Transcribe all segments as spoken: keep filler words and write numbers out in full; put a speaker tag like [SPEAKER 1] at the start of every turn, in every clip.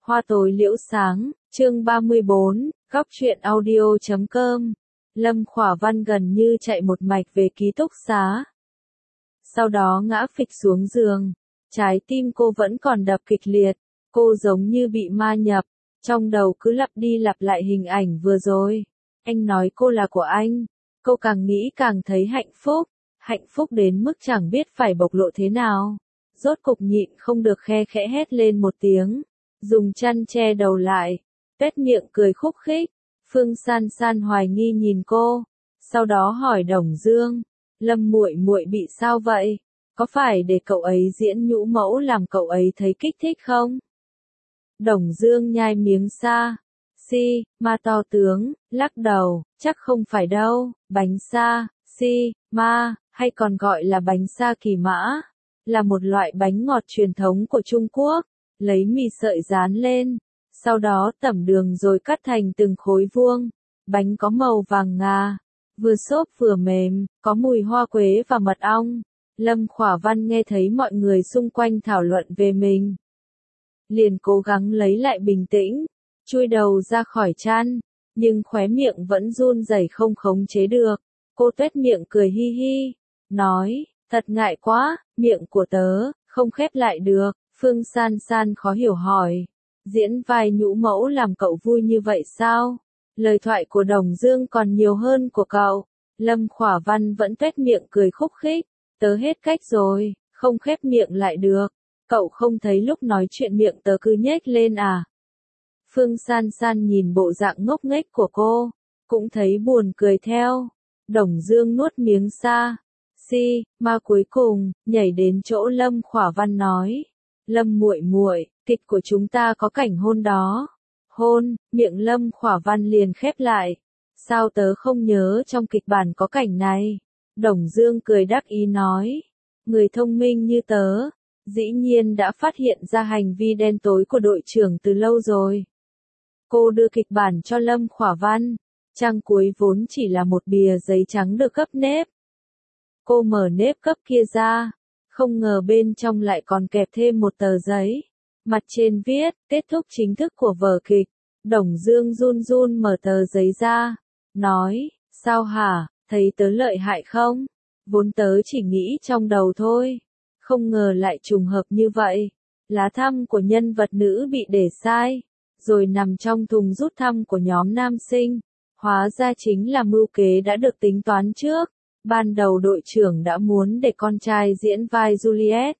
[SPEAKER 1] Hoa tối liễu sáng, chương ba mươi bốn, góc truyện audio chấm com. Lâm Khỏa Văn gần như chạy một mạch về ký túc xá. Sau đó ngã phịch xuống giường. Trái tim cô vẫn còn đập kịch liệt. Cô giống như bị ma nhập. Trong đầu cứ lặp đi lặp lại hình ảnh vừa rồi. Anh nói cô là của anh. Cô càng nghĩ càng thấy hạnh phúc. Hạnh phúc đến mức chẳng biết phải bộc lộ thế nào. Rốt cục nhịn không được khe khẽ hét lên một tiếng. Dùng chăn che đầu lại. Tuét miệng cười khúc khích. Phương San San hoài nghi nhìn cô. Sau đó hỏi Đồng Dương. Lâm muội muội bị sao vậy? Có phải để cậu ấy diễn nhũ mẫu làm cậu ấy thấy kích thích không? Đồng Dương nhai miếng sa. Si, ma to tướng, lắc đầu, chắc không phải đâu, bánh sa, si, ma, hay còn gọi là bánh sa kỳ mã, là một loại bánh ngọt truyền thống của Trung Quốc, lấy mì sợi dán lên, sau đó tẩm đường rồi cắt thành từng khối vuông, bánh có màu vàng ngà, vừa xốp vừa mềm, có mùi hoa quế và mật ong. Lâm Khỏa Văn nghe thấy mọi người xung quanh thảo luận về mình. Liền cố gắng lấy lại bình tĩnh, chui đầu ra khỏi chăn, nhưng khóe miệng vẫn run rẩy không khống chế được. Cô tuét miệng cười hi hi, nói, thật ngại quá, miệng của tớ, không khép lại được. Phương San San khó hiểu hỏi, diễn vai nhũ mẫu làm cậu vui như vậy sao? Lời thoại của Đồng Dương còn nhiều hơn của cậu. Lâm Khỏa Văn vẫn tuét miệng cười khúc khích, tớ hết cách rồi, không khép miệng lại được. Cậu không thấy lúc nói chuyện miệng tớ cứ nhếch lên à? Phương San San nhìn bộ dạng ngốc nghếch của cô, cũng thấy buồn cười theo. Đồng Dương nuốt miếng sa, si, ma cuối cùng, nhảy đến chỗ Lâm Khỏa Văn nói. Lâm muội muội, kịch của chúng ta có cảnh hôn đó. Hôn, miệng Lâm Khỏa Văn liền khép lại. Sao tớ không nhớ trong kịch bản có cảnh này? Đồng Dương cười đắc ý nói. Người thông minh như tớ, dĩ nhiên đã phát hiện ra hành vi đen tối của đội trưởng từ lâu rồi. Cô đưa kịch bản cho Lâm Khỏa Văn. Trang cuối vốn chỉ là một bìa giấy trắng được cấp nếp. Cô mở nếp cấp kia ra. Không ngờ bên trong lại còn kẹp thêm một tờ giấy. Mặt trên viết, kết thúc chính thức của vở kịch. Đồng Dương run run mở tờ giấy ra. Nói, sao hả, thấy tớ lợi hại không? Vốn tớ chỉ nghĩ trong đầu thôi. Không ngờ lại trùng hợp như vậy. Lá thăm của nhân vật nữ bị để sai. Rồi nằm trong thùng rút thăm của nhóm nam sinh. Hóa ra chính là mưu kế đã được tính toán trước. Ban đầu đội trưởng đã muốn để con trai diễn vai Juliet.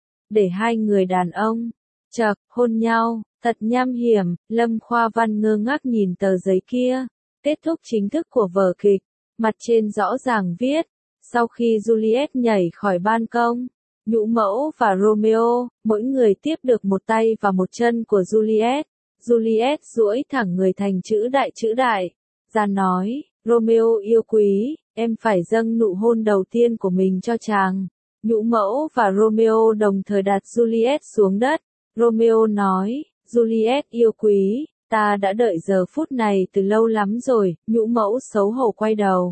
[SPEAKER 1] Để hai người đàn ông, chậc, hôn nhau, thật nham hiểm. Lâm Khỏa Văn ngơ ngác nhìn tờ giấy kia. Kết thúc chính thức của vở kịch. Mặt trên rõ ràng viết. Sau khi Juliet nhảy khỏi ban công, nhũ mẫu và Romeo, mỗi người tiếp được một tay và một chân của Juliet. Juliet duỗi thẳng người thành chữ đại chữ đại. Ra nói, Romeo yêu quý, em phải dâng nụ hôn đầu tiên của mình cho chàng. Nhũ mẫu và Romeo đồng thời đặt Juliet xuống đất. Romeo nói, Juliet yêu quý, ta đã đợi giờ phút này từ lâu lắm rồi. Nhũ mẫu xấu hổ quay đầu.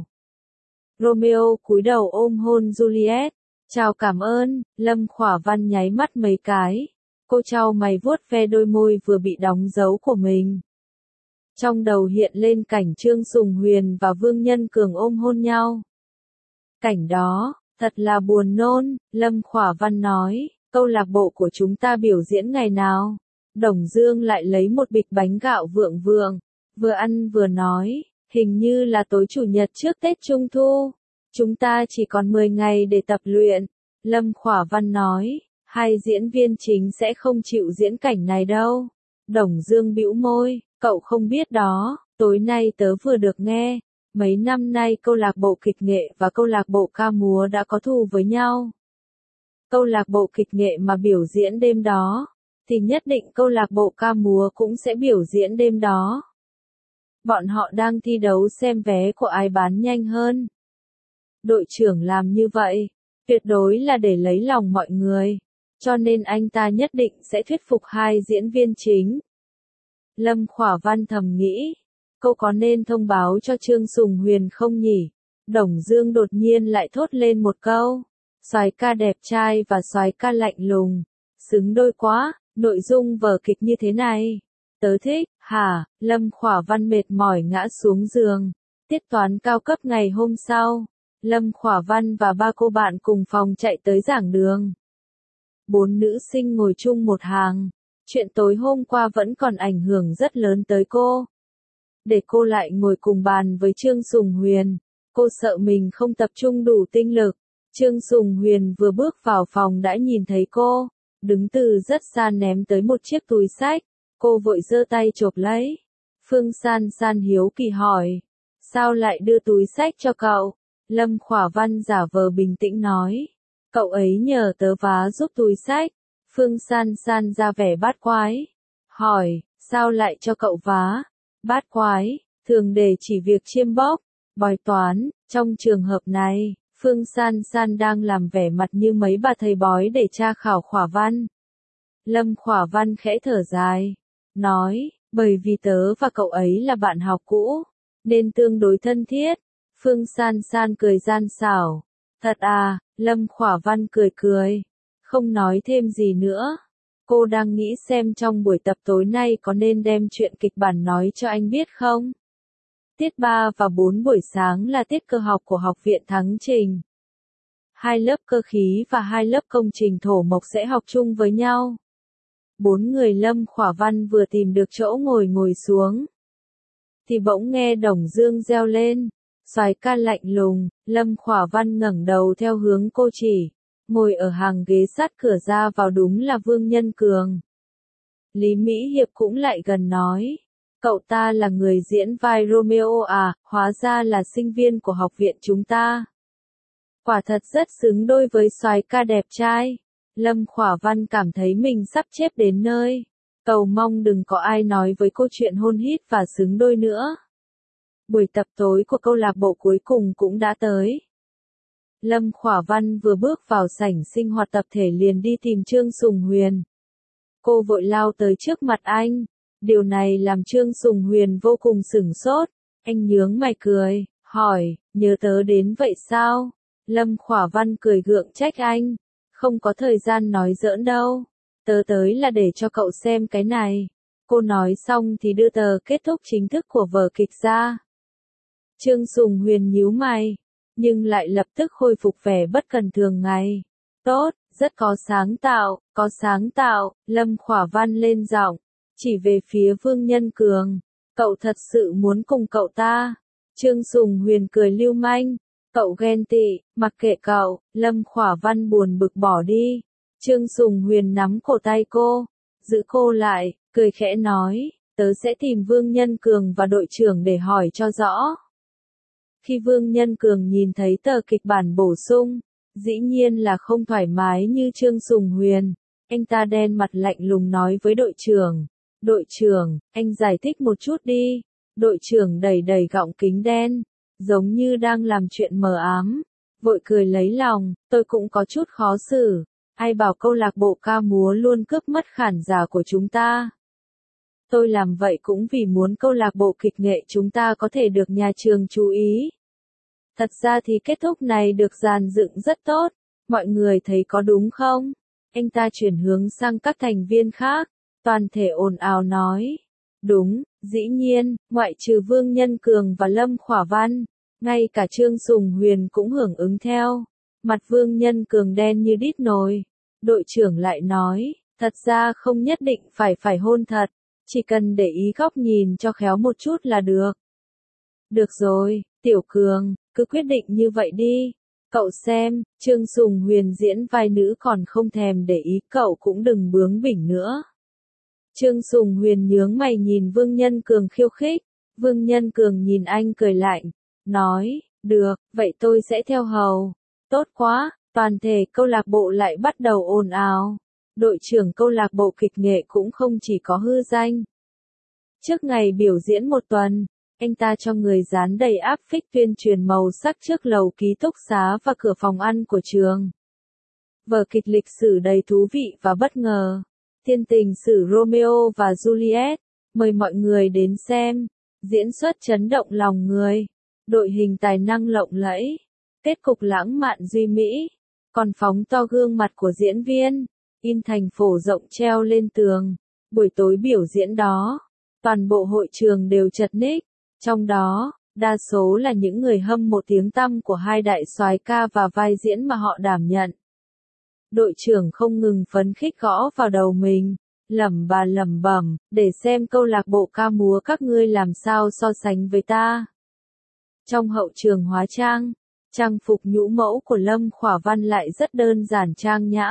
[SPEAKER 1] Romeo cúi đầu ôm hôn Juliet. Chào cảm ơn. Lâm Khỏa Văn nháy mắt mấy cái. Cô chau mày vuốt ve đôi môi vừa bị đóng dấu của mình. Trong đầu hiện lên cảnh Trương Sùng Huyền và Vương Nhân Cường ôm hôn nhau. Cảnh đó, thật là buồn nôn. Lâm Khỏa Văn nói, câu lạc bộ của chúng ta biểu diễn ngày nào? Đồng Dương lại lấy một bịch bánh gạo vượng vượng, vừa ăn vừa nói, hình như là tối chủ nhật trước Tết Trung Thu. Chúng ta chỉ còn mười ngày để tập luyện. Lâm Khỏa Văn nói, hai diễn viên chính sẽ không chịu diễn cảnh này đâu. Đồng Dương bĩu môi, cậu không biết đó, tối nay tớ vừa được nghe, mấy năm nay câu lạc bộ kịch nghệ và câu lạc bộ ca múa đã có thù với nhau. Câu lạc bộ kịch nghệ mà biểu diễn đêm đó, thì nhất định câu lạc bộ ca múa cũng sẽ biểu diễn đêm đó. Bọn họ đang thi đấu xem vé của ai bán nhanh hơn. Đội trưởng làm như vậy, tuyệt đối là để lấy lòng mọi người, cho nên anh ta nhất định sẽ thuyết phục hai diễn viên chính. Lâm Khỏa Văn thầm nghĩ, cô có nên thông báo cho Trương Sùng Huyền không nhỉ? Đồng Dương đột nhiên lại thốt lên một câu, soái ca đẹp trai và soái ca lạnh lùng, xứng đôi quá. Nội dung vở kịch như thế này. Tớ thích, hả? Lâm Khỏa Văn mệt mỏi ngã xuống giường. Tiết toán cao cấp ngày hôm sau, Lâm Khỏa Văn và ba cô bạn cùng phòng chạy tới giảng đường. Bốn nữ sinh ngồi chung một hàng. Chuyện tối hôm qua vẫn còn ảnh hưởng rất lớn tới cô. Để cô lại ngồi cùng bàn với Trương Sùng Huyền, cô sợ mình không tập trung đủ tinh lực. Trương Sùng Huyền vừa bước vào phòng đã nhìn thấy cô, đứng từ rất xa ném tới một chiếc túi xách. Cô vội giơ tay chộp lấy. Phương San San hiếu kỳ hỏi, sao lại đưa túi xách cho cậu? Lâm Khỏa Văn giả vờ bình tĩnh nói, cậu ấy nhờ tớ vá giúp túi xách. Phương San San ra vẻ bát quái, hỏi, sao lại cho cậu vá? Bát quái, thường để chỉ việc chiêm bóc, bói toán. Trong trường hợp này, Phương San San đang làm vẻ mặt như mấy bà thầy bói để tra khảo Khỏa Văn. Lâm Khỏa Văn khẽ thở dài, nói, bởi vì tớ và cậu ấy là bạn học cũ, nên tương đối thân thiết. Phương San San cười gian xảo, thật à? Lâm Khỏa Văn cười cười, không nói thêm gì nữa. Cô đang nghĩ xem trong buổi tập tối nay có nên đem chuyện kịch bản nói cho anh biết không? Tiết ba và bốn buổi sáng là tiết cơ học của Học viện Thắng Trình. Hai lớp cơ khí và hai lớp công trình thổ mộc sẽ học chung với nhau. Bốn người Lâm Khỏa Văn vừa tìm được chỗ ngồi ngồi xuống, thì bỗng nghe Đồng Dương reo lên. Soái ca lạnh lùng. Lâm Khỏa Văn ngẩng đầu theo hướng cô chỉ. Ngồi ở hàng ghế sát cửa ra vào đúng là Vương Nhân Cường. Lý Mỹ Hiệp cũng lại gần nói, cậu ta là người diễn vai Romeo à? Hóa ra là sinh viên của học viện chúng ta. Quả thật rất xứng đôi với soái ca đẹp trai. Lâm Khỏa Văn cảm thấy mình sắp chết đến nơi. Cầu mong đừng có ai nói với cô chuyện hôn hít và xứng đôi nữa. Buổi tập tối của câu lạc bộ cuối cùng cũng đã tới. Lâm Khỏa Văn vừa bước vào sảnh sinh hoạt tập thể liền đi tìm Trương Sùng Huyền. Cô vội lao tới trước mặt anh. Điều này làm Trương Sùng Huyền vô cùng sửng sốt. Anh nhướng mày cười, hỏi, nhớ tớ đến vậy sao? Lâm Khỏa Văn cười gượng trách anh. Không có thời gian nói giỡn đâu. Tớ tới là để cho cậu xem cái này. Cô nói xong thì đưa tờ kết thúc chính thức của vở kịch ra. Trương Sùng Huyền nhíu mày, nhưng lại lập tức khôi phục vẻ bất cần thường ngày. Tốt, rất có sáng tạo, có sáng tạo. Lâm Khỏa Văn lên giọng, chỉ về phía Vương Nhân Cường. Cậu thật sự muốn cùng cậu ta? Trương Sùng Huyền cười lưu manh. Cậu ghen tị, mặc kệ cậu. Lâm Khỏa Văn buồn bực bỏ đi. Trương Sùng Huyền nắm cổ tay cô, giữ cô lại, cười khẽ nói, tớ sẽ tìm Vương Nhân Cường và đội trưởng để hỏi cho rõ. Khi Vương Nhân Cường nhìn thấy tờ kịch bản bổ sung, dĩ nhiên là không thoải mái như Trương Sùng Huyền. Anh ta đen mặt lạnh lùng nói với đội trưởng, đội trưởng, anh giải thích một chút đi. Đội trưởng đẩy đẩy gọng kính đen, giống như đang làm chuyện mờ ám, vội cười lấy lòng, tôi cũng có chút khó xử. Ai bảo câu lạc bộ ca múa luôn cướp mất khán giả của chúng ta. Tôi làm vậy cũng vì muốn câu lạc bộ kịch nghệ chúng ta có thể được nhà trường chú ý. Thật ra thì kết thúc này được dàn dựng rất tốt, mọi người thấy có đúng không? Anh ta chuyển hướng sang các thành viên khác, toàn thể ồn ào nói. Đúng, dĩ nhiên, ngoại trừ Vương Nhân Cường và Lâm Khỏa Văn, ngay cả Trương Sùng Huyền cũng hưởng ứng theo. Mặt Vương Nhân Cường đen như đít nồi. Đội trưởng lại nói, thật ra không nhất định phải phải hôn thật, chỉ cần để ý góc nhìn cho khéo một chút là được. Được rồi, Tiểu Cường, cứ quyết định như vậy đi. Cậu xem, Trương Sùng Huyền diễn vai nữ còn không thèm để ý, cậu cũng đừng bướng bỉnh nữa. Trương Sùng Huyền nhướng mày nhìn Vương Nhân Cường khiêu khích. Vương Nhân Cường nhìn anh cười lạnh, nói, được, vậy tôi sẽ theo hầu. Tốt quá, toàn thể câu lạc bộ lại bắt đầu ồn ào. Đội trưởng câu lạc bộ kịch nghệ cũng không chỉ có hư danh. Trước ngày biểu diễn một tuần, anh ta cho người dán đầy áp phích tuyên truyền màu sắc trước lầu ký túc xá và cửa phòng ăn của trường. Vở kịch lịch sử đầy thú vị và bất ngờ. Thiên tình sử Romeo và Juliet. Mời mọi người đến xem. Diễn xuất chấn động lòng người. Đội hình tài năng lộng lẫy. Kết cục lãng mạn duy mỹ. Còn phóng to gương mặt của diễn viên. in thành phổ rộng treo lên tường. Buổi tối biểu diễn đó, toàn bộ hội trường đều chật ních, trong đó, đa số là những người hâm mộ tiếng tăm của hai đại soái ca và vai diễn mà họ đảm nhận. Đội trưởng không ngừng phấn khích gõ vào đầu mình, lẩm bà lẩm bẩm, để xem câu lạc bộ ca múa các ngươi làm sao so sánh với ta. Trong hậu trường hóa trang, trang phục nhũ mẫu của Lâm Khỏa Văn lại rất đơn giản trang nhã.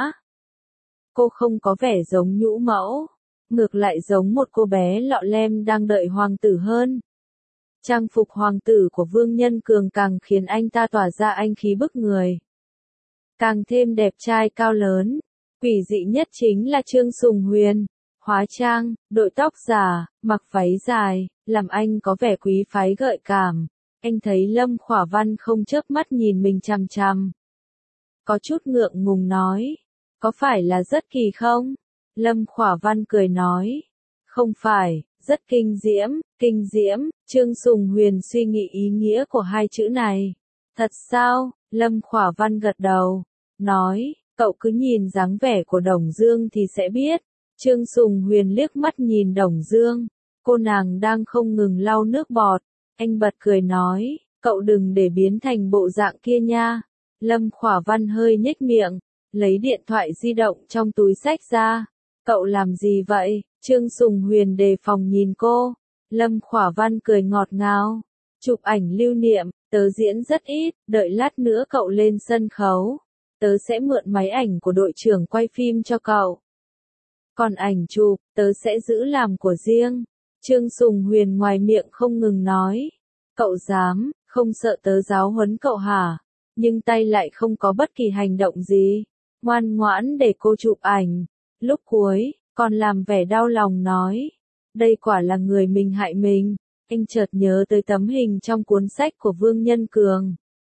[SPEAKER 1] Cô không có vẻ giống nhũ mẫu, ngược lại giống một cô bé lọ lem đang đợi hoàng tử hơn. Trang phục hoàng tử của Vương Nhân Cường càng khiến anh ta tỏa ra anh khí bức người. Càng thêm đẹp trai cao lớn, quỷ dị nhất chính là Trương Sùng Huyền, hóa trang, đội tóc giả, mặc váy dài, làm anh có vẻ quý phái gợi cảm. Anh thấy Lâm Khỏa Văn không chớp mắt nhìn mình chằm chằm. Có chút ngượng ngùng nói, có phải là rất kỳ không? Lâm Khỏa Văn cười nói, không phải, rất kinh diễm, kinh diễm. Trương Sùng Huyền suy nghĩ ý nghĩa của hai chữ này. Thật sao? Lâm Khỏa Văn gật đầu, nói, cậu cứ nhìn dáng vẻ của Đồng Dương thì sẽ biết. Trương Sùng Huyền liếc mắt nhìn Đồng Dương, cô nàng đang không ngừng lau nước bọt. Anh bật cười nói, cậu đừng để biến thành bộ dạng kia nha. Lâm Khỏa Văn hơi nhếch miệng, lấy điện thoại di động trong túi xách ra. Cậu làm gì vậy? Trương Sùng Huyền đề phòng nhìn cô. Lâm Khỏa Văn cười ngọt ngào. Chụp ảnh lưu niệm, tớ diễn rất ít, đợi lát nữa cậu lên sân khấu. Tớ sẽ mượn máy ảnh của đội trưởng quay phim cho cậu. Còn ảnh chụp, tớ sẽ giữ làm của riêng. Trương Sùng Huyền ngoài miệng không ngừng nói. Cậu dám, không sợ tớ giáo huấn cậu hả? Nhưng tay lại không có bất kỳ hành động gì. Ngoan ngoãn để cô chụp ảnh. Lúc cuối, còn làm vẻ đau lòng nói. Đây quả là người mình hại mình. Anh chợt nhớ tới tấm hình trong cuốn sách của Vương Nhân Cường.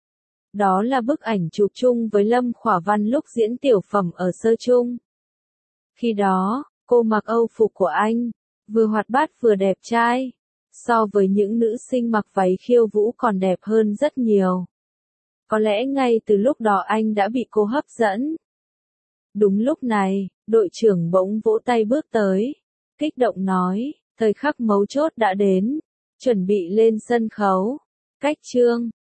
[SPEAKER 1] Đó là bức ảnh chụp chung với Lâm Khỏa Văn lúc diễn tiểu phẩm ở sơ trung. Khi đó, cô mặc âu phục của anh, vừa hoạt bát vừa đẹp trai. So với những nữ sinh mặc váy khiêu vũ còn đẹp hơn rất nhiều. Có lẽ ngay từ lúc đó anh đã bị cô hấp dẫn. Đúng lúc này, đội trưởng bỗng vỗ tay bước tới, kích động nói, thời khắc mấu chốt đã đến, chuẩn bị lên sân khấu. Cách Trương